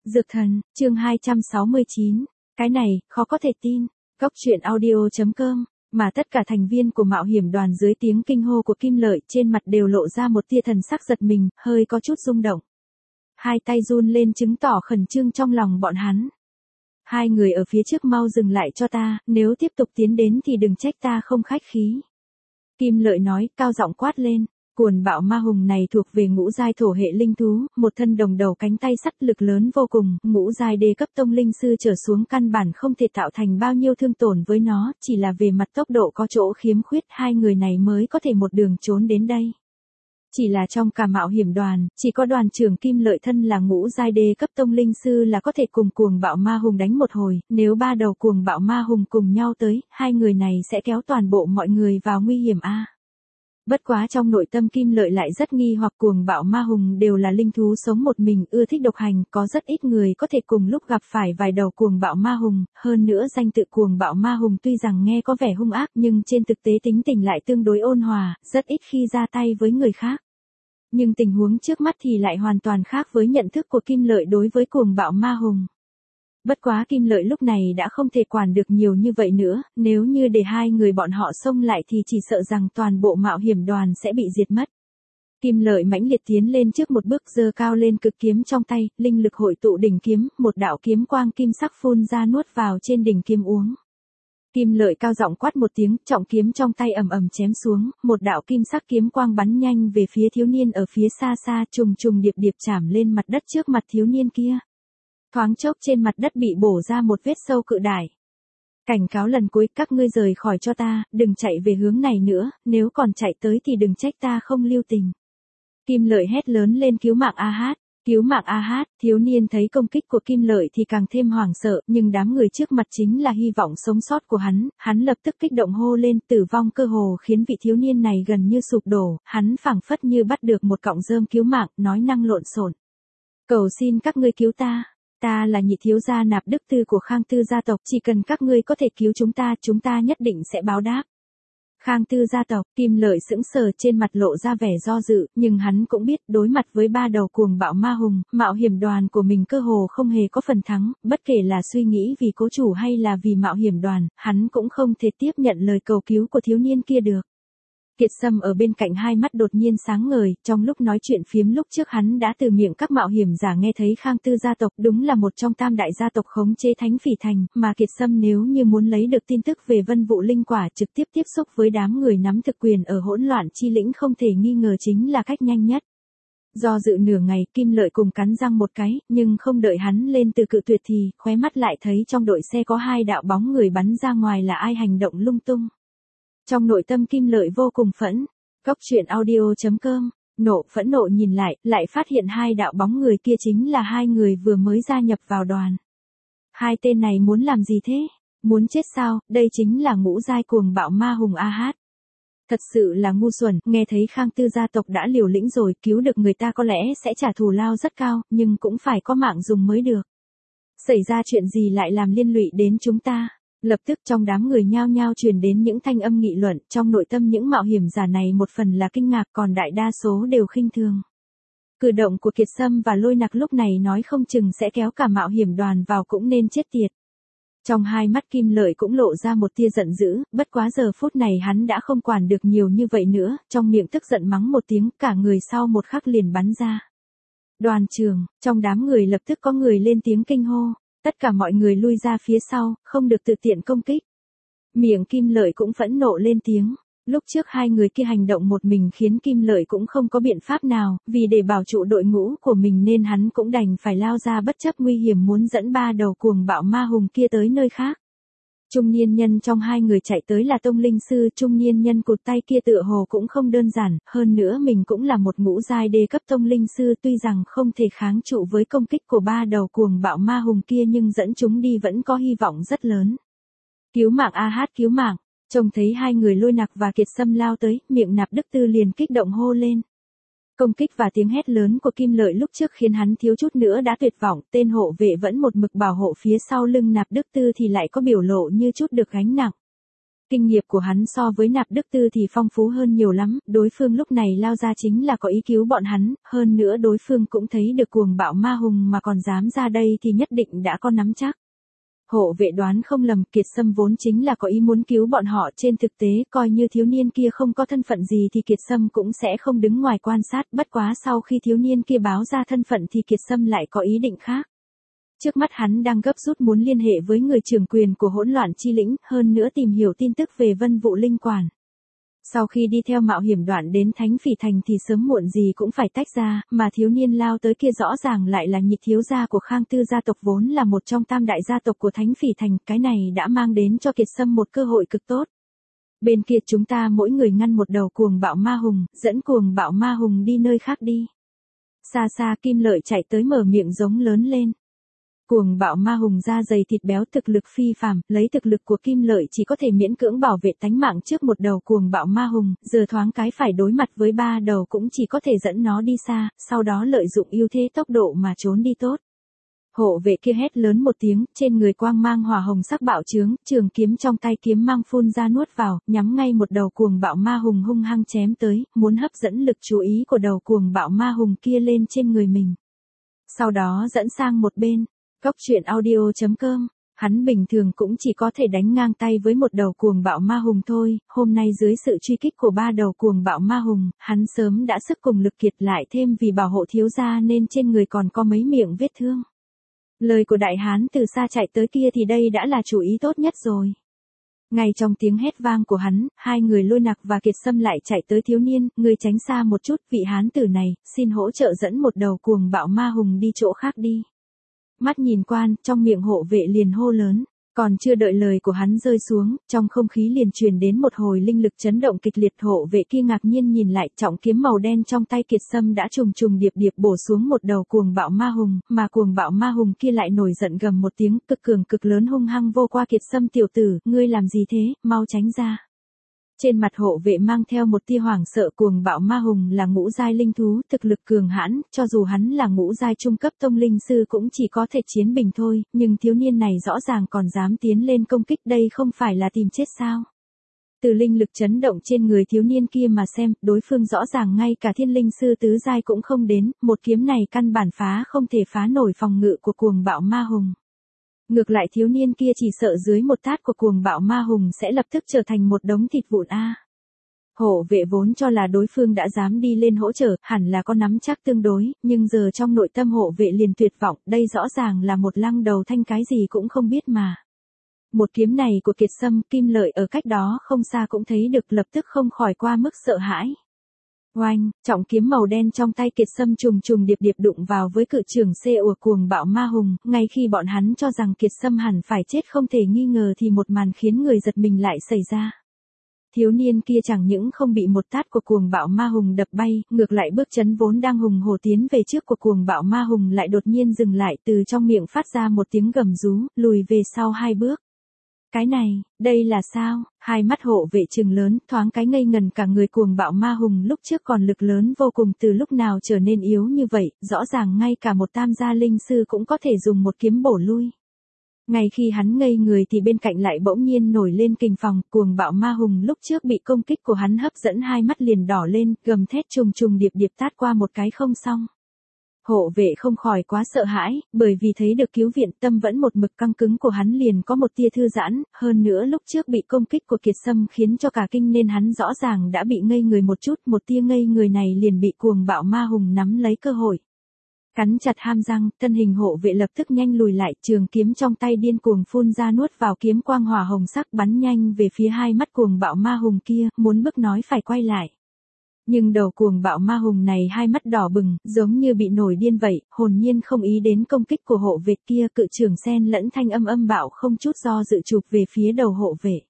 Dược thần, chương 269. Cái này, khó có thể tin. Góc truyện audio.com. Mà tất cả thành viên của mạo hiểm đoàn dưới tiếng kinh hô của Kim Lợi trên mặt đều lộ ra một tia thần sắc giật mình, hơi có chút rung động. Hai tay run lên chứng tỏ khẩn trương trong lòng bọn hắn. Hai người ở phía trước mau dừng lại cho ta, nếu tiếp tục tiến đến thì đừng trách ta không khách khí. Kim Lợi nói, cao giọng quát lên. Cuồng bạo ma hùng này thuộc về ngũ giai thổ hệ linh thú, một thân đồng đầu cánh tay sắt lực lớn vô cùng, ngũ giai đê cấp tông linh sư trở xuống căn bản không thể tạo thành bao nhiêu thương tổn với nó, chỉ là về mặt tốc độ có chỗ khiếm khuyết hai người này mới có thể một đường trốn đến đây. Chỉ là trong cả mạo hiểm đoàn, chỉ có đoàn trưởng Kim Lợi thân là ngũ giai đê cấp tông linh sư là có thể cùng cuồng bạo ma hùng đánh một hồi, nếu ba đầu cuồng bạo ma hùng cùng nhau tới, hai người này sẽ kéo toàn bộ mọi người vào nguy hiểm a. Bất quá trong nội tâm Kim Lợi lại rất nghi hoặc cuồng bạo ma hùng đều là linh thú sống một mình ưa thích độc hành, có rất ít người có thể cùng lúc gặp phải vài đầu cuồng bạo ma hùng, hơn nữa danh tự cuồng bạo ma hùng tuy rằng nghe có vẻ hung ác nhưng trên thực tế tính tình lại tương đối ôn hòa, rất ít khi ra tay với người khác. Nhưng tình huống trước mắt thì lại hoàn toàn khác với nhận thức của Kim Lợi đối với cuồng bạo ma hùng. Bất quá Kim Lợi lúc này đã không thể quản được nhiều như vậy nữa, nếu như để hai người bọn họ xông lại thì chỉ sợ rằng toàn bộ mạo hiểm đoàn sẽ bị diệt mất. Kim Lợi mãnh liệt tiến lên trước một bước giơ cao lên cực kiếm trong tay, linh lực hội tụ đỉnh kiếm, một đạo kiếm quang kim sắc phun ra nuốt vào trên đỉnh kiếm uống. Kim Lợi cao giọng quát một tiếng, trọng kiếm trong tay ầm ầm chém xuống, một đạo kim sắc kiếm quang bắn nhanh về phía thiếu niên ở phía xa xa, trùng trùng điệp điệp chạm lên mặt đất trước mặt thiếu niên kia. Thoáng chốc trên mặt đất bị bổ ra một vết sâu cự đại. Cảnh cáo lần cuối, các ngươi rời khỏi cho ta, đừng chạy về hướng này nữa, nếu còn chạy tới thì đừng trách ta không lưu tình. Kim Lợi hét lớn lên, cứu mạng a hát, cứu mạng a hát. Thiếu niên thấy công kích của Kim Lợi thì càng thêm hoảng sợ, nhưng đám người trước mặt chính là hy vọng sống sót của hắn lập tức kích động hô lên, tử vong cơ hồ khiến vị thiếu niên này gần như sụp đổ, hắn phảng phất như bắt được một cọng rơm cứu mạng, nói năng lộn xộn. Cầu xin các ngươi cứu ta. Ta là nhị thiếu gia Nạp Đức Tư của Khang Tư gia tộc, chỉ cần các ngươi có thể cứu chúng ta nhất định sẽ báo đáp. Khang Tư gia tộc, Kim Lợi sững sờ trên mặt lộ ra vẻ do dự, nhưng hắn cũng biết đối mặt với ba đầu cuồng bạo ma hùng, mạo hiểm đoàn của mình cơ hồ không hề có phần thắng, bất kể là suy nghĩ vì cố chủ hay là vì mạo hiểm đoàn, hắn cũng không thể tiếp nhận lời cầu cứu của thiếu niên kia được. Kiệt Sâm ở bên cạnh hai mắt đột nhiên sáng ngời, trong lúc nói chuyện phiếm lúc trước hắn đã từ miệng các mạo hiểm giả nghe thấy Khang Tư gia tộc đúng là một trong tam đại gia tộc khống chế Thánh Phỉ Thành, mà Kiệt Sâm nếu như muốn lấy được tin tức về Vân Vụ Linh Quả trực tiếp tiếp xúc với đám người nắm thực quyền ở hỗn loạn chi lĩnh không thể nghi ngờ chính là cách nhanh nhất. Do dự nửa ngày, Kim Lợi cùng cắn răng một cái, nhưng không đợi hắn lên từ cự tuyệt thì, khóe mắt lại thấy trong đội xe có hai đạo bóng người bắn ra ngoài là ai hành động lung tung. Trong nội tâm Kim Lợi vô cùng phẫn, góc truyện audio.com, phẫn nộ nhìn lại phát hiện hai đạo bóng người kia chính là hai người vừa mới gia nhập vào đoàn. Hai tên này muốn làm gì thế? Muốn chết sao? Đây chính là ngũ giai cuồng bạo ma hùng a hát. Thật sự là ngu xuẩn, nghe thấy Khang Tư gia tộc đã liều lĩnh rồi, cứu được người ta có lẽ sẽ trả thù lao rất cao, nhưng cũng phải có mạng dùng mới được. Xảy ra chuyện gì lại làm liên lụy đến chúng ta? Lập tức trong đám người nhao nhao truyền đến những thanh âm nghị luận, trong nội tâm những mạo hiểm giả này một phần là kinh ngạc còn đại đa số đều khinh thường. Cử động của Kiệt Sâm và Lôi Nặc lúc này nói không chừng sẽ kéo cả mạo hiểm đoàn vào cũng nên chết tiệt. Trong hai mắt Kim Lợi cũng lộ ra một tia giận dữ, bất quá giờ phút này hắn đã không quản được nhiều như vậy nữa, trong miệng tức giận mắng một tiếng, cả người sau một khắc liền bắn ra. Đoàn trưởng, trong đám người lập tức có người lên tiếng kinh hô. Tất cả mọi người lui ra phía sau, không được tự tiện công kích. Miệng Kim Lợi cũng phẫn nộ lên tiếng. Lúc trước hai người kia hành động một mình khiến Kim Lợi cũng không có biện pháp nào, vì để bảo trụ đội ngũ của mình nên hắn cũng đành phải lao ra bất chấp nguy hiểm muốn dẫn ba đầu cuồng bạo ma hùng kia tới nơi khác. Trung niên nhân trong hai người chạy tới là Tông Linh Sư, trung niên nhân cụt tay kia tựa hồ cũng không đơn giản, hơn nữa mình cũng là một ngũ giai đê cấp Tông Linh Sư tuy rằng không thể kháng trụ với công kích của ba đầu cuồng bạo ma hùng kia nhưng dẫn chúng đi vẫn có hy vọng rất lớn. Cứu mạng a hát, cứu mạng, trông thấy hai người Lôi Nặc và Kiệt Sâm lao tới, miệng Nạp Đức Tư liền kích động hô lên. Công kích và tiếng hét lớn của Kim Lợi lúc trước khiến hắn thiếu chút nữa đã tuyệt vọng, tên hộ vệ vẫn một mực bảo hộ phía sau lưng Nạp Đức Tư thì lại có biểu lộ như chút được gánh nặng. Kinh nghiệm của hắn so với Nạp Đức Tư thì phong phú hơn nhiều lắm, đối phương lúc này lao ra chính là có ý cứu bọn hắn, hơn nữa đối phương cũng thấy được cuồng bạo ma hùng mà còn dám ra đây thì nhất định đã có nắm chắc. Hộ vệ đoán không lầm, Kiệt Sâm vốn chính là có ý muốn cứu bọn họ, trên thực tế coi như thiếu niên kia không có thân phận gì thì Kiệt Sâm cũng sẽ không đứng ngoài quan sát, bất quá sau khi thiếu niên kia báo ra thân phận thì Kiệt Sâm lại có ý định khác. Trước mắt hắn đang gấp rút muốn liên hệ với người trưởng quyền của hỗn loạn chi lĩnh, hơn nữa tìm hiểu tin tức về Vân Vụ Linh Quản. Sau khi đi theo mạo hiểm đoạn đến Thánh Phỉ Thành thì sớm muộn gì cũng phải tách ra, mà thiếu niên lao tới kia rõ ràng lại là nhị thiếu gia của Khang Tư gia tộc vốn là một trong tam đại gia tộc của Thánh Phỉ Thành, cái này đã mang đến cho Kiệt Sâm một cơ hội cực tốt. Bên kia chúng ta mỗi người ngăn một đầu cuồng bạo ma hùng, dẫn cuồng bạo ma hùng đi nơi khác đi. Xa xa Kim Lợi chạy tới mở miệng giống lớn lên. Cuồng bạo ma hùng da dày thịt béo thực lực phi phàm, lấy thực lực của Kim Lợi chỉ có thể miễn cưỡng bảo vệ tánh mạng trước một đầu cuồng bạo ma hùng, giờ thoáng cái phải đối mặt với ba đầu cũng chỉ có thể dẫn nó đi xa, sau đó lợi dụng ưu thế tốc độ mà trốn đi tốt. Hộ vệ kia hét lớn một tiếng, trên người quang mang hỏa hồng sắc bạo chướng, trường kiếm trong tay kiếm mang phun ra nuốt vào, nhắm ngay một đầu cuồng bạo ma hùng hung hăng chém tới, muốn hấp dẫn lực chú ý của đầu cuồng bạo ma hùng kia lên trên người mình. Sau đó dẫn sang một bên. Góc truyện audio.com, hắn bình thường cũng chỉ có thể đánh ngang tay với một đầu cuồng bạo ma hùng thôi, hôm nay dưới sự truy kích của ba đầu cuồng bạo ma hùng, hắn sớm đã sức cùng lực kiệt, lại thêm vì bảo hộ thiếu gia nên trên người còn có mấy miệng vết thương. Lời của đại hán từ xa chạy tới kia thì đây đã là chủ ý tốt nhất rồi. Ngay trong tiếng hét vang của hắn, hai người Lôi Nặc và Kiệt Sâm lại chạy tới thiếu niên, người tránh xa một chút, vị hán tử này, xin hỗ trợ dẫn một đầu cuồng bạo ma hùng đi chỗ khác đi. Mắt nhìn quan, trong miệng hộ vệ liền hô lớn, còn chưa đợi lời của hắn rơi xuống, trong không khí liền truyền đến một hồi linh lực chấn động kịch liệt, hộ vệ kia ngạc nhiên nhìn lại, trọng kiếm màu đen trong tay Kiệt Sâm đã trùng trùng điệp điệp bổ xuống một đầu cuồng bạo ma hùng, mà cuồng bạo ma hùng kia lại nổi giận gầm một tiếng, cực cường cực lớn hung hăng vô qua Kiệt Sâm, tiểu tử, ngươi làm gì thế, mau tránh ra. Trên mặt hộ vệ mang theo một tia hoảng sợ, cuồng bạo ma hùng là ngũ giai linh thú, thực lực cường hãn, cho dù hắn là ngũ giai trung cấp tông linh sư cũng chỉ có thể chiến bình thôi, nhưng thiếu niên này rõ ràng còn dám tiến lên công kích, đây không phải là tìm chết sao? Từ linh lực chấn động trên người thiếu niên kia mà xem, đối phương rõ ràng ngay cả thiên linh sư tứ giai cũng không đến, một kiếm này căn bản không thể phá nổi phòng ngự của cuồng bạo ma hùng. Ngược lại thiếu niên kia chỉ sợ dưới một tát của cuồng bạo ma hùng sẽ lập tức trở thành một đống thịt vụn a. Hộ vệ vốn cho là đối phương đã dám đi lên hỗ trợ, hẳn là có nắm chắc tương đối, nhưng giờ trong nội tâm hộ vệ liền tuyệt vọng, đây rõ ràng là một lăng đầu thanh cái gì cũng không biết mà. Một kiếm này của Kiệt Sâm, Kim Lợi ở cách đó không xa cũng thấy được, lập tức không khỏi qua mức sợ hãi. Oanh, trọng kiếm màu đen trong tay Kiệt Sâm trùng trùng điệp điệp đụng vào với cự trường xe ùa cuồng bạo ma hùng, ngay khi bọn hắn cho rằng Kiệt Sâm hẳn phải chết không thể nghi ngờ thì một màn khiến người giật mình lại xảy ra. Thiếu niên kia chẳng những không bị một tát của cuồng bạo ma hùng đập bay, ngược lại bước chân vốn đang hùng hổ tiến về trước của cuồng bạo ma hùng lại đột nhiên dừng lại, từ trong miệng phát ra một tiếng gầm rú, lùi về sau hai bước. Cái này, đây là sao? Hai mắt hộ vệ trừng lớn, thoáng cái ngây ngần cả người, cuồng bạo ma hùng lúc trước còn lực lớn vô cùng từ lúc nào trở nên yếu như vậy, rõ ràng ngay cả một tam gia linh sư cũng có thể dùng một kiếm bổ lui. Ngay khi hắn ngây người thì bên cạnh lại bỗng nhiên nổi lên kình phong, cuồng bạo ma hùng lúc trước bị công kích của hắn hấp dẫn hai mắt liền đỏ lên, gầm thét trùng trùng điệp điệp tát qua một cái không xong. Hộ vệ không khỏi quá sợ hãi, bởi vì thấy được cứu viện, tâm vẫn một mực căng cứng của hắn liền có một tia thư giãn, hơn nữa lúc trước bị công kích của Kiệt Sâm khiến cho cả kinh nên hắn rõ ràng đã bị ngây người một chút, một tia ngây người này liền bị cuồng bạo ma hùng nắm lấy cơ hội. Cắn chặt hàm răng, thân hình hộ vệ lập tức nhanh lùi lại, trường kiếm trong tay điên cuồng phun ra nuốt vào, kiếm quang hỏa hồng sắc bắn nhanh về phía hai mắt cuồng bạo ma hùng kia, muốn bức nói phải quay lại. Nhưng đầu cuồng bạo ma hùng này hai mắt đỏ bừng, giống như bị nổi điên vậy, hồn nhiên không ý đến công kích của hộ vệ kia, cự trường sen lẫn thanh âm bạo không chút do dự chụp về phía đầu hộ vệ.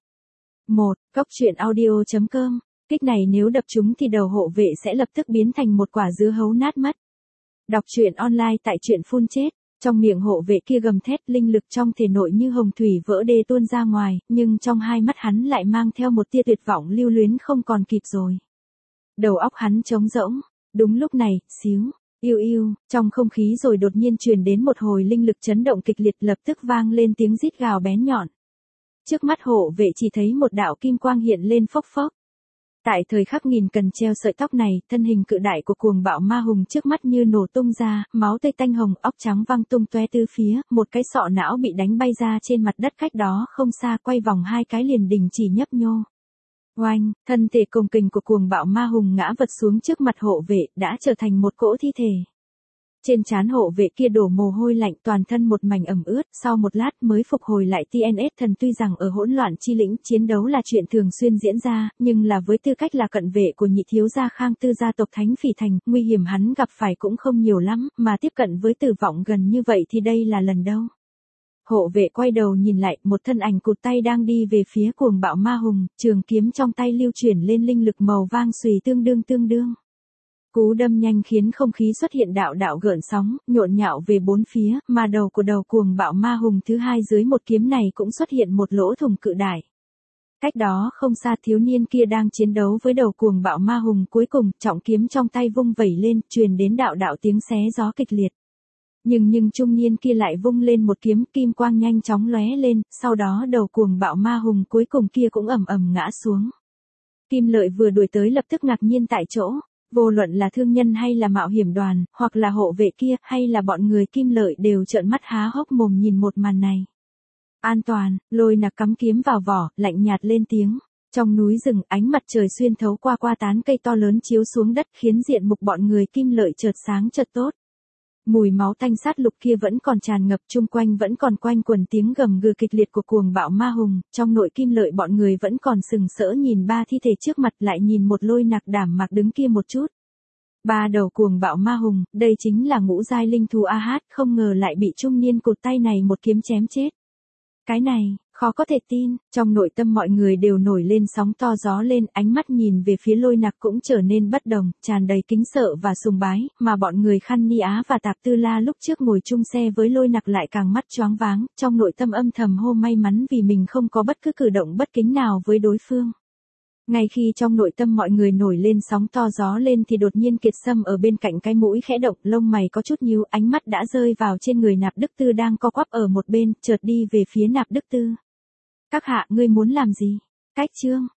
Góc truyện audio.com, kích này nếu đập trúng thì đầu hộ vệ sẽ lập tức biến thành một quả dưa hấu nát mất. Đọc truyện online tại truyện phun chết. Trong miệng hộ vệ kia gầm thét, linh lực trong thể nội như hồng thủy vỡ đê tuôn ra ngoài, nhưng trong hai mắt hắn lại mang theo một tia tuyệt vọng lưu luyến không còn kịp rồi. Đầu óc hắn trống rỗng. Đúng lúc này, xíu, yêu, trong không khí rồi đột nhiên truyền đến một hồi linh lực chấn động kịch liệt, lập tức vang lên tiếng rít gào bén nhọn. trước mắt hộ vệ chỉ thấy một đạo kim quang hiện lên phốc phốc. Tại thời khắc nghìn cần treo sợi tóc này, thân hình cự đại của cuồng bạo ma hùng trước mắt như nổ tung ra, máu tươi tanh hồng, óc trắng văng tung tóe tứ phía, một cái sọ não bị đánh bay ra trên mặt đất cách đó không xa, quay vòng hai cái liền đình chỉ nhấp nhô. Oanh, thân thể cồng kềnh của cuồng bạo ma hùng ngã vật xuống trước mặt hộ vệ, đã trở thành một cỗ thi thể. Trên trán hộ vệ kia đổ mồ hôi lạnh, toàn thân một mảnh ẩm ướt, sau một lát mới phục hồi lại TNS thần. Tuy rằng ở hỗn loạn chi lĩnh chiến đấu là chuyện thường xuyên diễn ra, nhưng là với tư cách là cận vệ của nhị thiếu gia Khang Tư gia tộc Thánh Phỉ Thành, nguy hiểm hắn gặp phải cũng không nhiều lắm, mà tiếp cận với tử vong gần như vậy thì đây là lần đâu. Hộ vệ quay đầu nhìn lại, một thân ảnh cụt tay đang đi về phía cuồng bạo ma hùng, trường kiếm trong tay lưu chuyển lên linh lực màu vang xùy tương đương. Cú đâm nhanh khiến không khí xuất hiện đạo đạo gợn sóng, nhộn nhạo về bốn phía, mà đầu của đầu cuồng bạo ma hùng thứ hai dưới một kiếm này cũng xuất hiện một lỗ thủng cự đại. Cách đó không xa, thiếu niên kia đang chiến đấu với đầu cuồng bạo ma hùng, cuối cùng, trọng kiếm trong tay vung vẩy lên, truyền đến đạo đạo tiếng xé gió kịch liệt. Nhưng trung niên kia lại vung lên một kiếm, kim quang nhanh chóng lóe lên, sau đó đầu cuồng bạo ma hùng cuối cùng kia cũng ầm ầm ngã xuống. Kim Lợi vừa đuổi tới lập tức ngạc nhiên tại chỗ. Vô luận là thương nhân hay là mạo hiểm đoàn, hoặc là hộ vệ kia, hay là bọn người Kim Lợi đều trợn mắt há hốc mồm nhìn một màn này. An toàn, Lôi Nặc cắm kiếm vào vỏ, lạnh nhạt lên tiếng. Trong núi rừng, ánh mặt trời xuyên thấu qua tán cây to lớn chiếu xuống đất, khiến diện mục bọn người Kim Lợi chợt sáng chợt tốt. Mùi máu tanh sát lục kia vẫn còn tràn ngập, chung quanh vẫn còn quanh quẩn tiếng gầm gừ kịch liệt của cuồng bạo ma hùng, trong nội Kim Lợi bọn người vẫn còn sừng sỡ nhìn ba thi thể trước mặt, lại nhìn một Lôi Nặc đảm mạc đứng kia một chút. Ba đầu cuồng bạo ma hùng, đây chính là ngũ giai linh thú AH, không ngờ lại bị trung niên cụt tay này một kiếm chém chết. Cái này, khó có thể tin, trong nội tâm mọi người đều nổi lên sóng to gió lên, ánh mắt nhìn về phía Lôi Nặc cũng trở nên bất đồng, tràn đầy kính sợ và sùng bái, mà bọn người Khăn Ni Á và Tạp Tư La lúc trước ngồi chung xe với Lôi Nặc lại càng mắt choáng váng, trong nội tâm âm thầm hô may mắn vì mình không có bất cứ cử động bất kính nào với đối phương. Ngay khi trong nội tâm mọi người nổi lên sóng to gió lên thì đột nhiên Kiệt Sâm ở bên cạnh cái mũi khẽ động, lông mày có chút nhíu, ánh mắt đã rơi vào trên người Nạp Đức Tư đang co quắp ở một bên, chợt đi về phía Nạp Đức Tư. Các hạ, ngươi muốn làm gì? Cách chương.